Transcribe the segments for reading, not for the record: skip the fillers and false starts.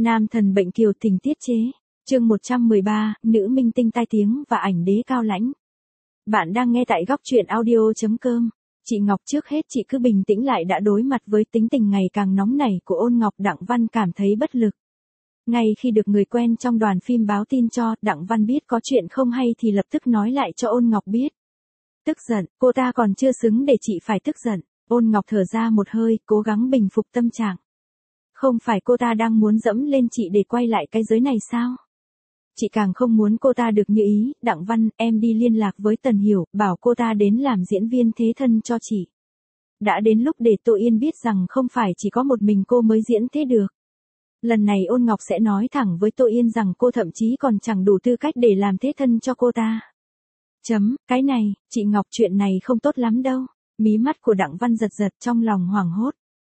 Nam thần bệnh kiều tình tiết chế. Chương 113, nữ minh tinh tai tiếng và ảnh đế cao lãnh. Bạn đang nghe tại góc truyện audio.com. Chị Ngọc, trước hết chị cứ bình tĩnh lại đã. Đối mặt với tính tình ngày càng nóng nảy của Ôn Ngọc, Đặng Văn cảm thấy bất lực. Ngay khi được người quen trong đoàn phim báo tin cho, Đặng Văn biết có chuyện không hay thì lập tức nói lại cho Ôn Ngọc biết. Tức giận, cô ta còn chưa xứng để chị phải tức giận. Ôn Ngọc thở ra một hơi, cố gắng bình phục tâm trạng. Không phải cô ta đang muốn dẫm lên chị để quay lại cái giới này sao? Chị càng không muốn cô ta được như ý. Đặng Văn, em đi liên lạc với Tần Hiểu, bảo cô ta đến làm diễn viên thế thân cho chị. Đã đến lúc để Tô Yên biết rằng không phải chỉ có một mình cô mới diễn thế được. Lần này Ôn Ngọc sẽ nói thẳng với Tô Yên rằng cô thậm chí còn chẳng đủ tư cách để làm thế thân cho cô ta. Cái này, chị Ngọc, chuyện này không tốt lắm đâu. Mí mắt của Đặng Văn giật giật, trong lòng hoảng hốt.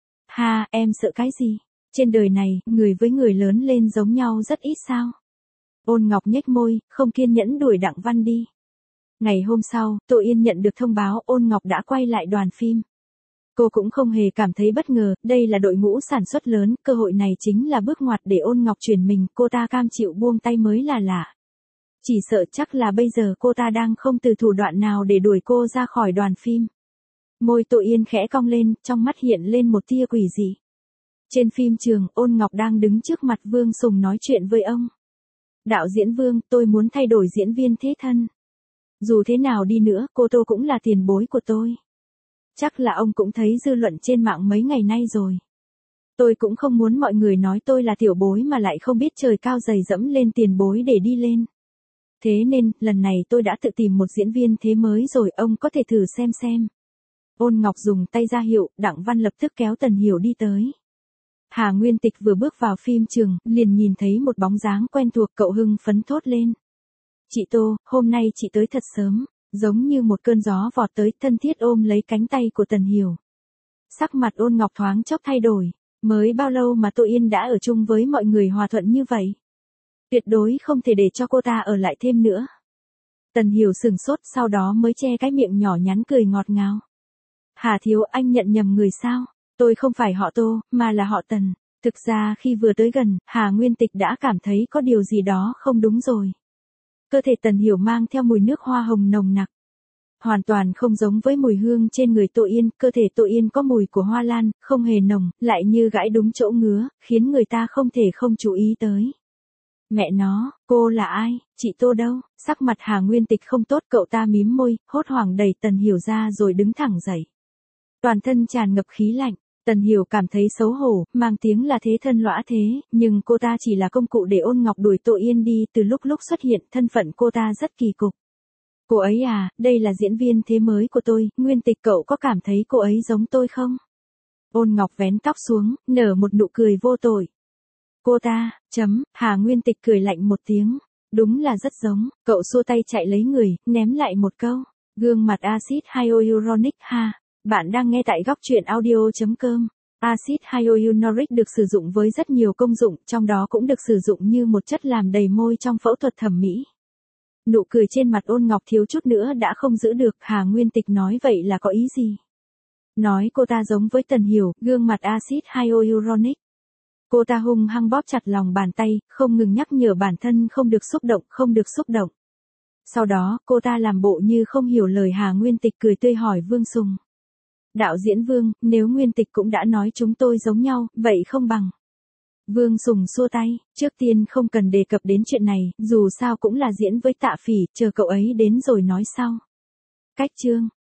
Ha, em sợ cái gì? Trên đời này, người với người lớn lên giống nhau rất ít sao? Ôn Ngọc nhếch môi, không kiên nhẫn đuổi Đặng Văn đi. Ngày hôm sau, Tô Yên nhận được thông báo Ôn Ngọc đã quay lại đoàn phim. Cô cũng không hề cảm thấy bất ngờ, đây là đội ngũ sản xuất lớn, cơ hội này chính là bước ngoặt để Ôn Ngọc chuyển mình, cô ta cam chịu buông tay mới là lạ. Chỉ sợ chắc là bây giờ cô ta đang không từ thủ đoạn nào để đuổi cô ra khỏi đoàn phim. Môi Tô Yên khẽ cong lên, trong mắt hiện lên một tia quỷ dị. Trên phim trường, Ôn Ngọc đang đứng trước mặt Vương Sùng nói chuyện với ông. Đạo diễn Vương, tôi muốn thay đổi diễn viên thế thân. Dù thế nào đi nữa, cô Tô cũng là tiền bối của tôi. Chắc là ông cũng thấy dư luận trên mạng mấy ngày nay rồi. Tôi cũng không muốn mọi người nói tôi là tiểu bối mà lại không biết trời cao dày dẫm lên tiền bối để đi lên. Thế nên, lần này tôi đã tự tìm một diễn viên thế mới rồi, ông có thể thử xem. Ôn Ngọc dùng tay ra hiệu, Đặng Văn lập tức kéo Tần Hiểu đi tới. Hà Nguyên Tịch vừa bước vào phim trường, liền nhìn thấy một bóng dáng quen thuộc, cậu hưng phấn thốt lên. Chị Tô, hôm nay chị tới thật sớm, giống như một cơn gió vọt tới, thân thiết ôm lấy cánh tay của Tần Hiểu. Sắc mặt Ôn Ngọc thoáng chốc thay đổi, mới bao lâu mà Tô Yên đã ở chung với mọi người hòa thuận như vậy. Tuyệt đối không thể để cho cô ta ở lại thêm nữa. Tần Hiểu sửng sốt, sau đó mới che cái miệng nhỏ nhắn cười ngọt ngào. Hà thiếu, anh nhận nhầm người sao? Tôi không phải họ Tô, mà là họ Tần. Thực ra khi vừa tới gần, Hà Nguyên Tịch đã cảm thấy có điều gì đó không đúng rồi. Cơ thể Tần Hiểu mang theo mùi nước hoa hồng nồng nặc. Hoàn toàn không giống với mùi hương trên người Tô Yên, cơ thể Tô Yên có mùi của hoa lan, không hề nồng, lại như gãi đúng chỗ ngứa, khiến người ta không thể không chú ý tới. Mẹ nó, cô là ai, chị Tô đâu? Sắc mặt Hà Nguyên Tịch không tốt, cậu ta mím môi, hốt hoảng đẩy Tần Hiểu ra rồi đứng thẳng dậy. Toàn thân tràn ngập khí lạnh, Tần Hiểu cảm thấy xấu hổ, mang tiếng là thế thân lõa thế, nhưng cô ta chỉ là công cụ để Ôn Ngọc đuổi Tô Yên đi. Từ lúc xuất hiện, thân phận cô ta rất kỳ cục. Cô ấy à, đây là diễn viên thế mới của tôi, Nguyên Tịch, cậu có cảm thấy cô ấy giống tôi không? Ôn Ngọc vén tóc xuống, nở một nụ cười vô tội. Cô ta, Hà Nguyên Tịch cười lạnh một tiếng. Đúng là rất giống, cậu xua tay chạy lấy người, ném lại một câu. Gương mặt axit hyaluronic ha. Bạn đang nghe tại góc truyện audio.com. Axit hyaluronic được sử dụng với rất nhiều công dụng, trong đó cũng được sử dụng như một chất làm đầy môi trong phẫu thuật thẩm mỹ. Nụ cười trên mặt Ôn Ngọc thiếu chút nữa đã không giữ được. Hà Nguyên Tịch nói vậy là có ý gì? Nói cô ta giống với Tần Hiểu, gương mặt axit hyaluronic. Cô ta hung hăng bóp chặt lòng bàn tay, không ngừng nhắc nhở bản thân không được xúc động. Sau đó, cô ta làm bộ như không hiểu lời Hà Nguyên Tịch, cười tươi hỏi Vương Sùng. Đạo diễn Vương, nếu Nguyên Tịch cũng đã nói chúng tôi giống nhau, vậy không bằng. Vương Sùng xua tay, trước tiên không cần đề cập đến chuyện này, dù sao cũng là diễn với Tạ Phỉ, chờ cậu ấy đến rồi nói sau. Cách chương,